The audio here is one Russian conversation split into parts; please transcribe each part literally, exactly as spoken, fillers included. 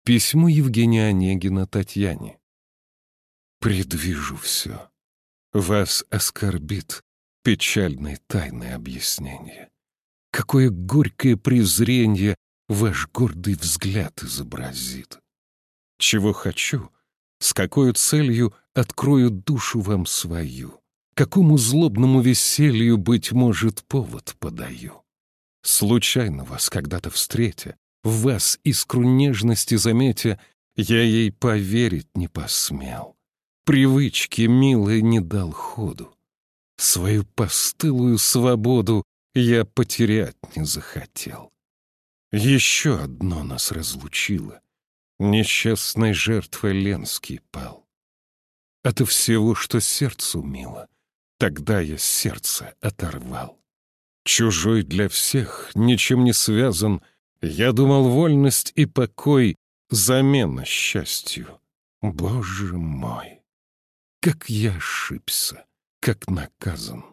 Письмо Евгения Онегина Татьяне. «Предвижу все. Вас оскорбит печальное тайное объяснение. Какое горькое презренье ваш гордый взгляд изобразит. Чего хочу, с какой целью открою душу вам свою, какому злобному веселью, быть может, повод подаю. Случайно вас когда-то встретя, в вас искру нежности заметя, я ей поверить не посмел, привычке милой не дал ходу. Свою постылую свободу я потерять не захотел. Еще одно нас разлучило. Несчастной жертвой Ленский пал. От всего, что сердцу мило, тогда я сердце оторвал. Чужой для всех, ничем не связан, я думал, вольность и покой — замена счастью. Боже мой, как я ошибся, как наказан.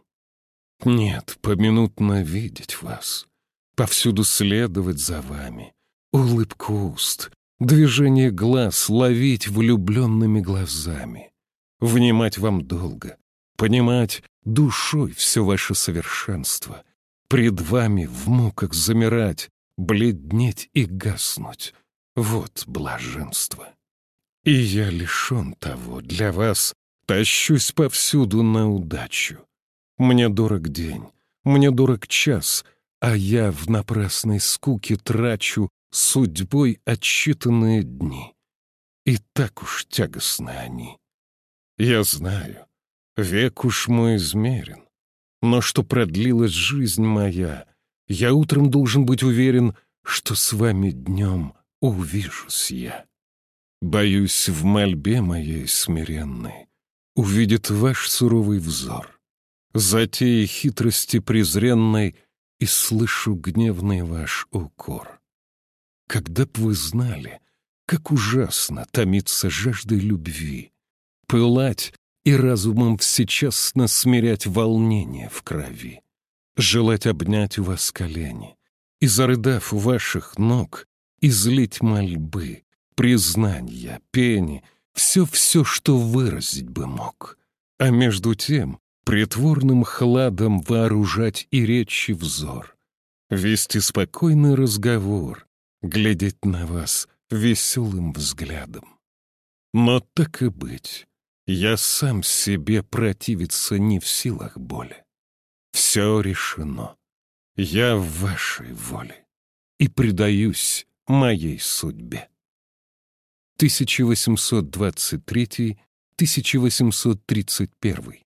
Нет, поминутно видеть вас, повсюду следовать за вами, улыбку уст, движение глаз ловить влюбленными глазами, внимать вам долго, понимать душой все ваше совершенство, пред вами в муках замирать, бледнеть и гаснуть — вот блаженство. И я лишен того, для вас тащусь повсюду на удачу. Мне дорог день, мне дорог час, а я в напрасной скуке трачу судьбой отсчитанные дни. И так уж тягостны они. Я знаю, век уж мой измерен, но что продлилась жизнь моя, я утром должен быть уверен, что с вами днем увижусь я. Боюсь, в мольбе моей смиренной увидит ваш суровый взор, затеи хитрости презренной, и слышу гневный ваш укор. Когда б вы знали, как ужасно томиться жаждой любви, пылать и разумом всечасно смирять волнение в крови, желать обнять у вас колени и, зарыдав у ваших ног, излить мольбы, признания, пени, все-все, что выразить бы мог, а между тем притворным хладом вооружать и речи взор, вести спокойный разговор, глядеть на вас веселым взглядом. Но так и быть, я сам себе противиться не в силах более. Все решено. Я в вашей воле и предаюсь моей судьбе. тысяча восемьсот двадцать третий — тысяча восемьсот тридцать первый.